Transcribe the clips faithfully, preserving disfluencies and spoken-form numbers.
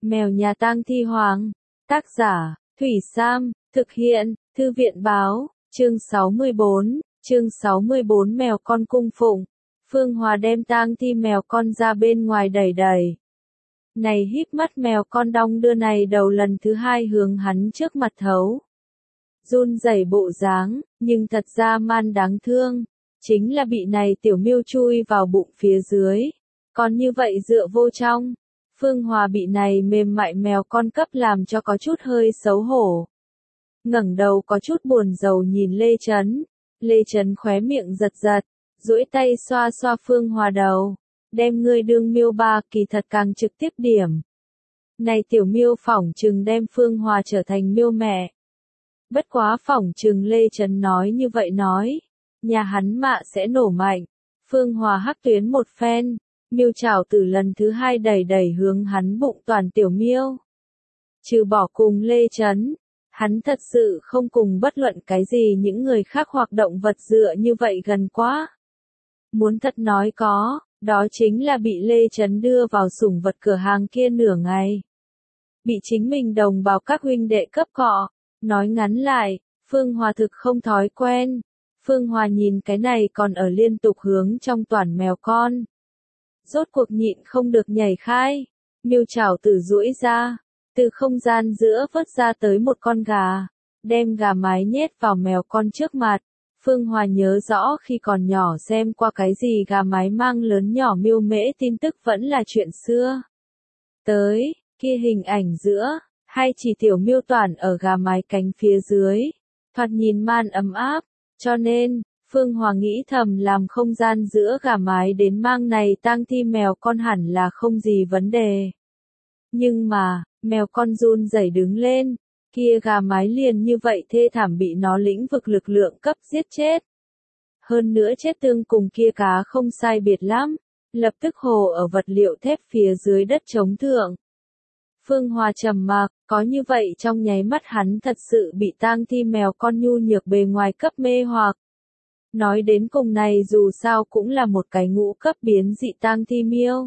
Mèo nhà tang thi hoàng. Tác giả, Thủy Sam, thực hiện, Thư viện báo, chương sáu mươi bốn, chương sáu mươi bốn mèo con cung phụng. Phương Hòa đem tang thi mèo con ra bên ngoài đẩy đẩy. Này híp mắt mèo con đong đưa này đầu lần thứ hai hướng hắn trước mặt thấu. Run rẩy bộ dáng, nhưng thật ra man đáng thương. Chính là bị này tiểu miêu chui vào bụng phía dưới. Còn như vậy dựa vô trong. Phương Hòa bị này mềm mại mèo con cấp làm cho có chút hơi xấu hổ. Ngẩng đầu có chút buồn rầu nhìn Lê Chấn. Lê Chấn khóe miệng giật giật, duỗi tay xoa xoa Phương Hòa đầu. Đem ngươi đương miêu ba kỳ thật càng trực tiếp điểm. Này tiểu miêu phỏng chừng đem Phương Hòa trở thành miêu mẹ. Bất quá phỏng chừng Lê Chấn nói như vậy nói. Nhà hắn mạ sẽ nổ mạnh. Phương Hòa hắc tuyến một phen. Miêu chảo từ lần thứ hai đẩy đẩy hướng hắn bụng toàn tiểu miêu. Trừ bỏ cùng Lê Chấn, hắn thật sự không cùng bất luận cái gì những người khác hoặc động vật dựa như vậy gần quá. Muốn thật nói có, đó chính là bị Lê Chấn đưa vào sủng vật cửa hàng kia nửa ngày. Bị chính mình đồng bào các huynh đệ cấp cọ, nói ngắn lại, Phương Hòa thực không thói quen. Phương Hòa nhìn cái này còn ở liên tục hướng trong toàn mèo con. Rốt cuộc nhịn không được nhảy khai, miêu chảo từ duỗi ra, từ không gian giữa vớt ra tới một con gà, đem gà mái nhét vào mèo con trước mặt. Phương Hòa nhớ rõ khi còn nhỏ xem qua cái gì gà mái mang lớn nhỏ miêu mễ tin tức vẫn là chuyện xưa. Tới, kia hình ảnh giữa, hay chỉ tiểu miêu toàn ở gà mái cánh phía dưới, thoạt nhìn man ấm áp, cho nên, Phương Hòa nghĩ thầm làm không gian giữa gà mái đến mang này tang thi mèo con hẳn là không gì vấn đề. Nhưng mà, mèo con run rẩy đứng lên, kia gà mái liền như vậy thê thảm bị nó lĩnh vực lực lượng cấp giết chết. Hơn nữa chết tương cùng kia cá không sai biệt lắm, lập tức hồ ở vật liệu thép phía dưới đất chống thượng. Phương Hòa trầm mặc, có như vậy trong nháy mắt hắn thật sự bị tang thi mèo con nhu nhược bề ngoài cấp mê hoặc. Nói đến cùng này dù sao cũng là một cái ngũ cấp biến dị tang thi miêu.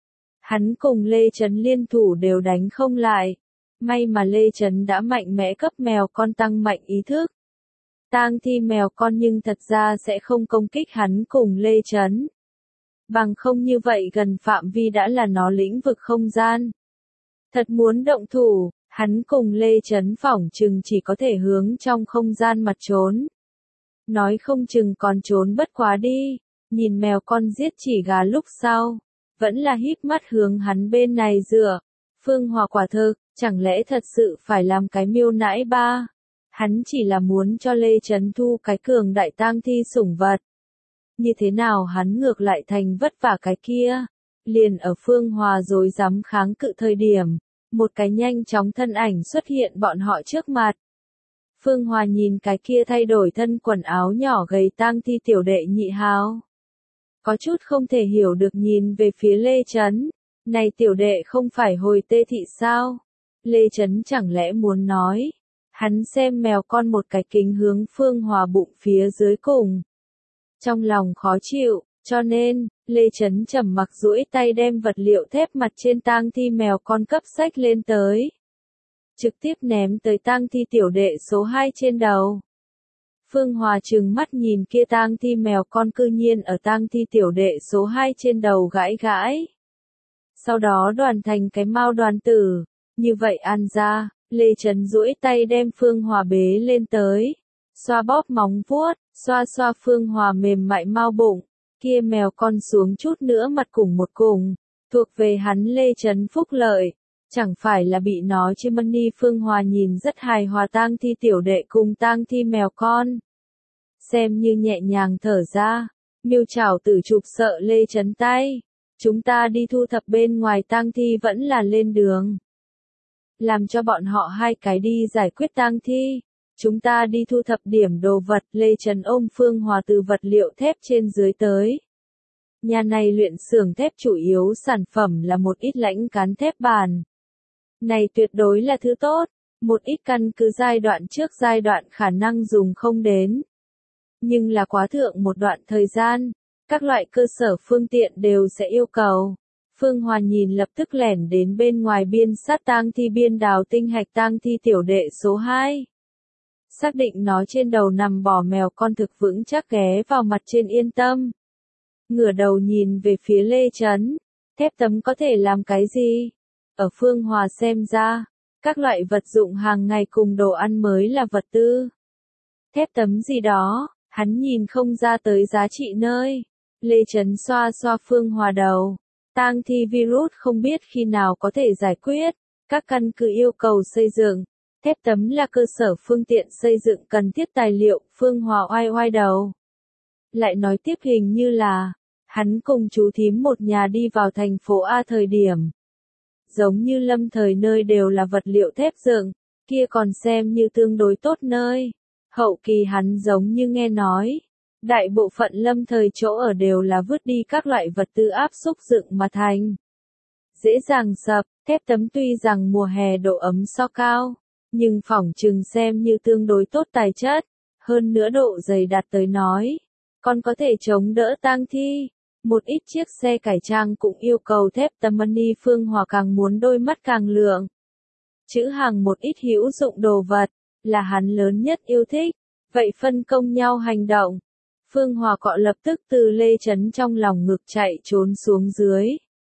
Hắn cùng Lê Chấn liên thủ đều đánh không lại. May mà Lê Chấn đã mạnh mẽ cấp mèo con tăng mạnh ý thức. Tang thi mèo con nhưng thật ra sẽ không công kích hắn cùng Lê Chấn. Bằng không như vậy gần phạm vi đã là nó lĩnh vực không gian. Thật muốn động thủ, hắn cùng Lê Chấn phỏng chừng chỉ có thể hướng trong không gian mặt trốn. Nói không chừng còn trốn bất quá đi, nhìn mèo con giết chỉ gà lúc sau, vẫn là híp mắt hướng hắn bên này dựa. Phương Hòa quả thực, chẳng lẽ thật sự phải làm cái miêu nãi ba? Hắn chỉ là muốn cho Lê Chấn thu cái cường đại tang thi sủng vật. Như thế nào hắn ngược lại thành vất vả cái kia? Liền ở Phương Hòa rồi dám kháng cự thời điểm, một cái nhanh chóng thân ảnh xuất hiện bọn họ trước mặt. Phương Hòa nhìn cái kia thay đổi thân quần áo nhỏ gầy tang thi tiểu đệ nhị hào. Có chút không thể hiểu được nhìn về phía Lê Chấn. Này tiểu đệ không phải hồi tê thị sao? Lê Chấn chẳng lẽ muốn nói. Hắn xem mèo con một cái kính hướng Phương Hòa bụng phía dưới cùng. Trong lòng khó chịu, cho nên, Lê Chấn trầm mặc duỗi tay đem vật liệu thép mặt trên tang thi mèo con cấp sách lên tới. Trực tiếp ném tới tang thi tiểu đệ số hai trên đầu. Phương Hòa trừng mắt nhìn kia tang thi mèo con cư nhiên ở tang thi tiểu đệ số hai trên đầu gãi gãi. Sau đó đoàn thành cái mao đoàn tử, như vậy ăn ra, Lê Chấn duỗi tay đem Phương Hòa bế lên tới. Xoa bóp móng vuốt, xoa xoa Phương Hòa mềm mại mau bụng, kia mèo con xuống chút nữa mặt cùng một cùng, thuộc về hắn Lê Chấn phúc lợi. Chẳng phải là bị nó chê money. Phương Hòa nhìn rất hài hòa tang thi tiểu đệ cùng tang thi mèo con. Xem như nhẹ nhàng thở ra, miêu chảo tử chụp sợ Lê Chấn tay. Chúng ta đi thu thập bên ngoài tang thi vẫn là lên đường. Làm cho bọn họ hai cái đi giải quyết tang thi. Chúng ta đi thu thập điểm đồ vật. Lê Chấn ôm Phương Hòa từ vật liệu thép trên dưới tới. Nhà này luyện xưởng thép chủ yếu sản phẩm là một ít lãnh cán thép bàn. Này tuyệt đối là thứ tốt, một ít căn cứ giai đoạn trước giai đoạn khả năng dùng không đến. Nhưng là quá thượng một đoạn thời gian, các loại cơ sở phương tiện đều sẽ yêu cầu. Phương Hòa nhìn lập tức lẻn đến bên ngoài biên sát tang thi biên đào tinh hạch tang thi tiểu đệ số hai. Xác định nó trên đầu nằm bò mèo con thực vững chắc ghé vào mặt trên yên tâm. Ngửa đầu nhìn về phía Lê Chấn, thép tấm có thể làm cái gì? Ở Phương Hòa xem ra, các loại vật dụng hàng ngày cùng đồ ăn mới là vật tư. Thép tấm gì đó, hắn nhìn không ra tới giá trị nơi. Lê Chấn xoa xoa Phương Hòa đầu. Tang thi virus không biết khi nào có thể giải quyết, các căn cứ yêu cầu xây dựng. Thép tấm là cơ sở phương tiện xây dựng cần thiết tài liệu, Phương Hòa oai oai đầu. Lại nói tiếp hình như là, hắn cùng chú thím một nhà đi vào thành phố A thời điểm. Giống như lâm thời nơi đều là vật liệu thép dựng, kia còn xem như tương đối tốt nơi. Hậu kỳ hắn giống như nghe nói, đại bộ phận lâm thời chỗ ở đều là vứt đi các loại vật tư áp xúc dựng mà thành. Dễ dàng sập, thép tấm tuy rằng mùa hè độ ấm so cao, nhưng phỏng chừng xem như tương đối tốt tài chất, hơn nữa độ dày đạt tới nói, còn có thể chống đỡ tang thi. Một ít chiếc xe cải trang cũng yêu cầu thép tấm money Phương Hòa càng muốn đôi mắt càng lượng. Chữ hàng một ít hữu dụng đồ vật, là hắn lớn nhất yêu thích, vậy phân công nhau hành động. Phương Hòa cọ lập tức từ Lê Chấn trong lòng ngực chạy trốn xuống dưới.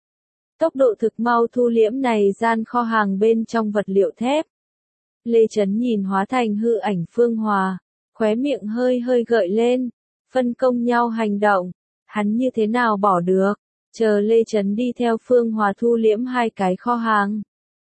Tốc độ thực mau thu liễm này gian kho hàng bên trong vật liệu thép. Lê Chấn nhìn hóa thành hư ảnh Phương Hòa, khóe miệng hơi hơi gợi lên, phân công nhau hành động, hắn như thế nào bỏ được, chờ Lê Chấn đi theo Phương Hòa thu liễm hai cái kho hàng.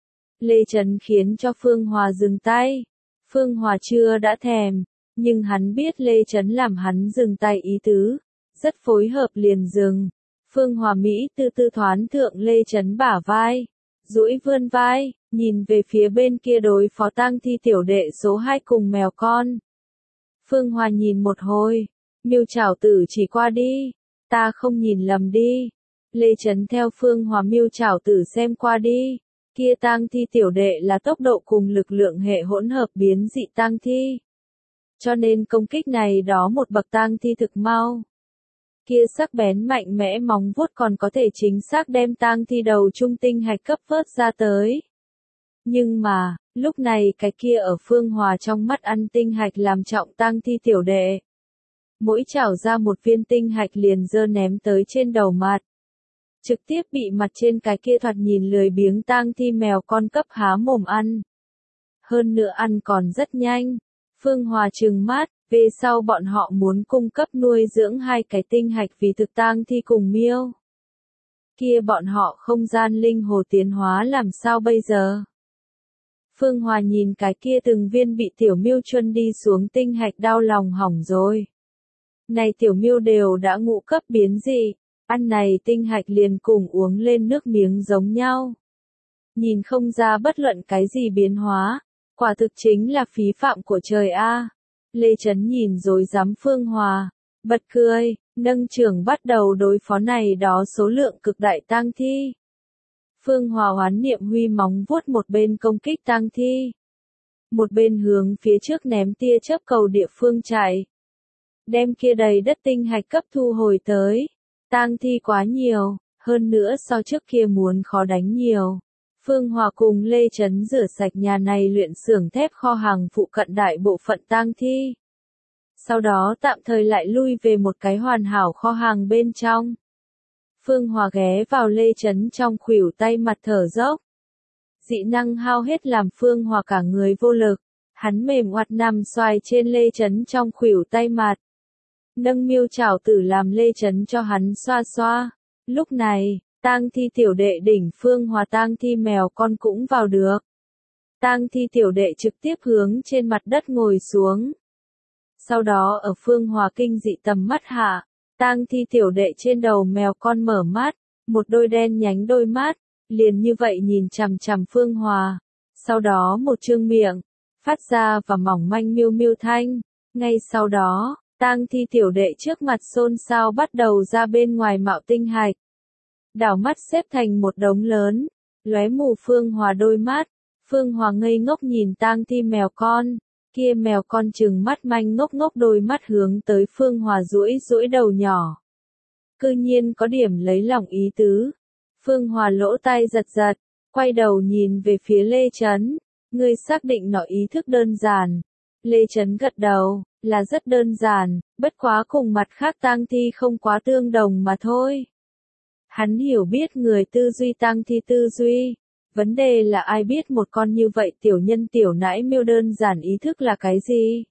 Lê Chấn khiến cho Phương Hòa dừng tay, Phương Hòa chưa đã thèm, nhưng hắn biết Lê Chấn làm hắn dừng tay ý tứ, rất phối hợp liền dừng. Phương Hòa Mỹ tư tư thoán thượng Lê Chấn bả vai, duỗi vươn vai, nhìn về phía bên kia đối phó tang thi tiểu đệ số hai cùng mèo con. Phương Hòa nhìn một hồi, Miêu Trảo Tử chỉ qua đi, ta không nhìn lầm đi. Lê Chấn theo Phương Hòa Miêu Trảo Tử xem qua đi, kia tang thi tiểu đệ là tốc độ cùng lực lượng hệ hỗn hợp biến dị tang thi. Cho nên công kích này đó một bậc tang thi thực mau. Kia sắc bén mạnh mẽ móng vuốt còn có thể chính xác đem tang thi đầu trung tinh hạch cấp vớt ra tới. Nhưng mà, lúc này cái kia ở Phương Hòa trong mắt ăn tinh hạch làm trọng tang thi tiểu đệ. Mỗi chảo ra một viên tinh hạch liền dơ ném tới trên đầu mặt. Trực tiếp bị mặt trên cái kia thoạt nhìn lười biếng tang thi mèo con cấp há mồm ăn. Hơn nữa ăn còn rất nhanh. Phương Hòa trừng mắt, về sau bọn họ muốn cung cấp nuôi dưỡng hai cái tinh hạch vì thực tang thi cùng miêu. Kia bọn họ không gian linh hồ tiến hóa làm sao bây giờ? Phương Hòa nhìn cái kia từng viên bị tiểu miêu chuân đi xuống tinh hạch đau lòng hỏng rồi. Này tiểu miêu đều đã ngũ cấp biến dị, ăn này tinh hạch liền cùng uống lên nước miếng giống nhau. Nhìn không ra bất luận cái gì biến hóa, quả thực chính là phí phạm của trời a. Lê Chấn nhìn rồi dám Phương Hòa, bật cười, nâng trưởng bắt đầu đối phó này đó số lượng cực đại tang thi. Phương Hòa hoán niệm huy móng vuốt một bên công kích tang thi, một bên hướng phía trước ném tia chớp cầu địa phương chạy. Đem kia đầy đất tinh hạch cấp thu hồi tới. Tang thi quá nhiều, hơn nữa so trước kia muốn khó đánh nhiều. Phương Hòa cùng Lê Chấn rửa sạch nhà này luyện xưởng thép kho hàng phụ cận đại bộ phận tang thi. Sau đó tạm thời lại lui về một cái hoàn hảo kho hàng bên trong. Phương Hòa ghé vào Lê Chấn trong khuỷu tay mặt thở dốc. Dị năng hao hết làm Phương Hòa cả người vô lực. Hắn mềm oặt nằm xoài trên Lê Chấn trong khuỷu tay mặt. Nâng Miêu Trảo Tử làm Lê Chấn cho hắn xoa xoa. Lúc này, tang thi tiểu đệ đỉnh Phương Hòa tang thi mèo con cũng vào được. Tang thi tiểu đệ trực tiếp hướng trên mặt đất ngồi xuống. Sau đó ở Phương Hòa kinh dị tầm mắt hạ, tang thi tiểu đệ trên đầu mèo con mở mắt, một đôi đen nhánh đôi mắt, liền như vậy nhìn chằm chằm Phương Hòa. Sau đó một trương miệng, phát ra và mỏng manh miêu miêu thanh. Ngay sau đó, tang thi tiểu đệ trước mặt xôn xao bắt đầu ra bên ngoài mạo tinh hạch. Đảo mắt xếp thành một đống lớn, lóe mù Phương Hòa đôi mắt. Phương Hòa ngây ngốc nhìn tang thi mèo con, kia mèo con trừng mắt manh ngốc ngốc đôi mắt hướng tới Phương Hòa duỗi duỗi đầu nhỏ. Cư nhiên có điểm lấy lòng ý tứ. Phương Hòa lỗ tai giật giật, quay đầu nhìn về phía Lê Chấn. Ngươi xác định nó ý thức đơn giản. Lê Chấn gật đầu, là rất đơn giản, bất quá cùng mặt khác tang thi không quá tương đồng mà thôi. Hắn hiểu biết người tư duy tang thi tư duy. Vấn đề là ai biết một con như vậy tiểu nhân tiểu nãi miêu đơn giản ý thức là cái gì?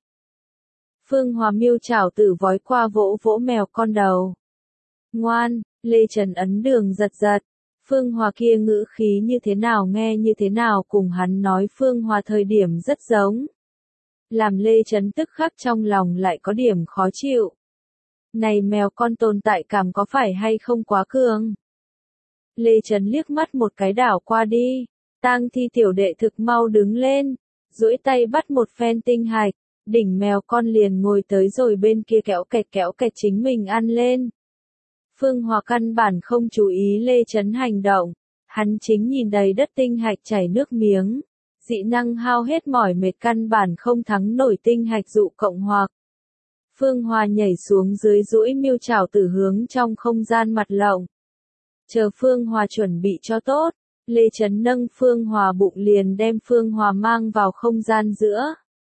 Phương Hòa miêu chảo tử vói qua vỗ vỗ mèo con đầu. Ngoan, Lê Trần ấn đường giật giật. Phương Hòa kia ngữ khí như thế nào nghe như thế nào cùng hắn nói Phương Hòa thời điểm rất giống. Làm Lê Trấn tức khắc trong lòng lại có điểm khó chịu. Này mèo con tồn tại cảm có phải hay không quá cường? Lê Trấn liếc mắt một cái đảo qua đi, tang thi tiểu đệ thực mau đứng lên, duỗi tay bắt một phen tinh hạch, đỉnh mèo con liền ngồi tới rồi bên kia kéo kẹt kéo kẹt chính mình ăn lên. Phương Hòa căn bản không chú ý Lê Trấn hành động, hắn chính nhìn đầy đất tinh hạch chảy nước miếng, dị năng hao hết mỏi mệt căn bản không thắng nổi tinh hạch dụ cộng hoặc. Phương Hòa nhảy xuống dưới duỗi miêu chảo tử hướng trong không gian mặt lộng. Chờ Phương Hòa chuẩn bị cho tốt, Lê Trấn nâng Phương Hòa bụng liền đem Phương Hòa mang vào không gian giữa.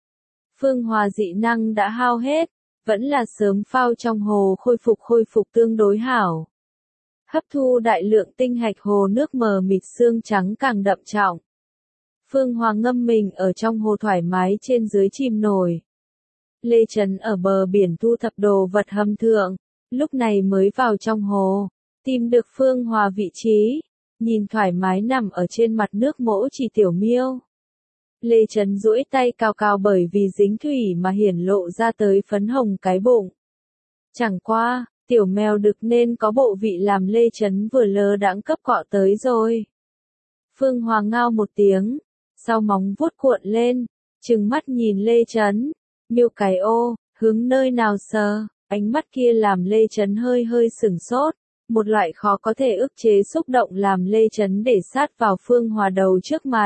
Phương Hòa dị năng đã hao hết, vẫn là sớm phao trong hồ khôi phục khôi phục tương đối hảo. Hấp thu đại lượng tinh hạch hồ nước mờ mịt xương trắng càng đậm trọng. Phương Hòa ngâm mình ở trong hồ thoải mái trên dưới chìm nổi. Lê Trấn ở bờ biển thu thập đồ vật hầm thượng, lúc này mới vào trong hồ, tìm được Phương Hòa vị trí, nhìn thoải mái nằm ở trên mặt nước mỗ chỉ tiểu miêu. Lê Trấn duỗi tay cao cao bởi vì dính thủy mà hiển lộ ra tới phấn hồng cái bụng. Chẳng qua, tiểu mèo đực nên có bộ vị làm Lê Trấn vừa lơ đãng cấp cọ tới rồi. Phương Hòa ngao một tiếng, sau móng vuốt cuộn lên, trừng mắt nhìn Lê Trấn, miêu cái ô, hướng nơi nào sờ, ánh mắt kia làm Lê Trấn hơi hơi sửng sốt, một loại khó có thể ức chế xúc động làm Lê Trấn để sát vào Phương Hòa đầu trước mặt.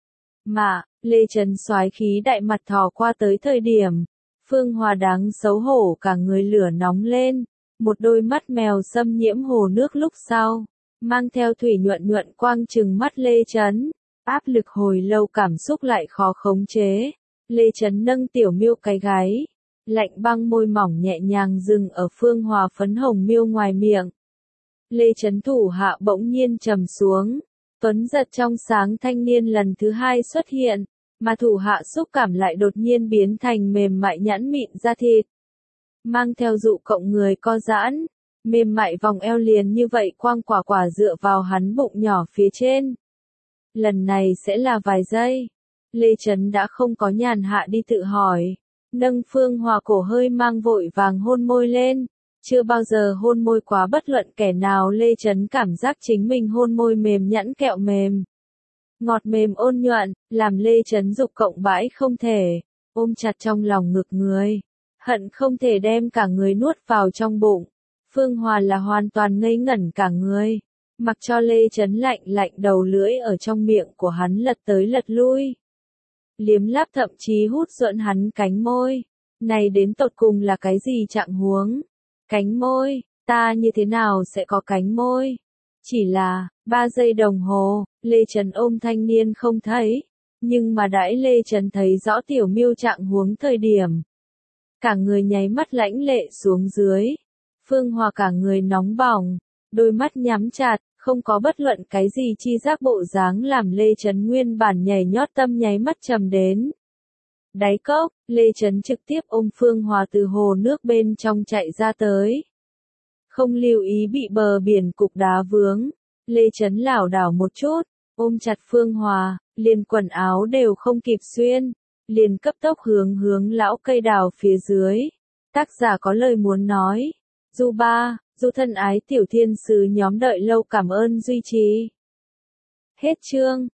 Mà, Lê Trấn soái khí đại mặt thò qua tới thời điểm, Phương Hòa đáng xấu hổ cả người lửa nóng lên, một đôi mắt mèo xâm nhiễm hồ nước lúc sau, mang theo thủy nhuận nhuận quang trừng mắt Lê Trấn, áp lực hồi lâu cảm xúc lại khó khống chế. Lê Trấn nâng tiểu miêu cái gáy, lạnh băng môi mỏng nhẹ nhàng dừng ở Phương Hòa phấn hồng miêu ngoài miệng. Lê Trấn thủ hạ bỗng nhiên trầm xuống, tuấn giật trong sáng thanh niên lần thứ hai xuất hiện, mà thủ hạ xúc cảm lại đột nhiên biến thành mềm mại nhẵn mịn da thịt. Mang theo dụ cộng người co giãn, mềm mại vòng eo liền như vậy quang quả quả dựa vào hắn bụng nhỏ phía trên. Lần này sẽ là vài giây. Lê Trấn đã không có nhàn hạ đi tự hỏi, nâng Phương Hòa cổ hơi mang vội vàng hôn môi lên, chưa bao giờ hôn môi quá bất luận kẻ nào. Lê Trấn cảm giác chính mình hôn môi mềm nhẵn kẹo mềm, ngọt mềm ôn nhuận, làm Lê Trấn dục cộng bãi không thể, ôm chặt trong lòng ngực người, hận không thể đem cả người nuốt vào trong bụng. Phương Hòa là hoàn toàn ngây ngẩn cả người, mặc cho Lê Trấn lạnh lạnh đầu lưỡi ở trong miệng của hắn lật tới lật lui. Liếm láp thậm chí hút duẫn hắn cánh môi. Này đến tột cùng là cái gì trạng huống? Cánh môi, ta như thế nào sẽ có cánh môi? Chỉ là, ba giây đồng hồ, Lê Trấn ôm thanh niên không thấy. Nhưng mà đãi Lê Trấn thấy rõ tiểu miêu trạng huống thời điểm. Cả người nháy mắt lãnh lệ xuống dưới. Phương Hòa cả người nóng bỏng, đôi mắt nhắm chặt, không có bất luận cái gì chi giác bộ dáng làm Lê Trấn nguyên bản nhảy nhót tâm nháy mắt trầm đến. Đáy cốc, Lê Trấn trực tiếp ôm Phương Hòa từ hồ nước bên trong chạy ra tới. Không lưu ý bị bờ biển cục đá vướng, Lê Trấn lảo đảo một chút, ôm chặt Phương Hòa, liền quần áo đều không kịp xuyên, liền cấp tốc hướng hướng lão cây đào phía dưới. Tác giả có lời muốn nói. Du ba, Du thân ái tiểu thiên sứ nhóm đợi lâu cảm ơn duy trì. Hết chương.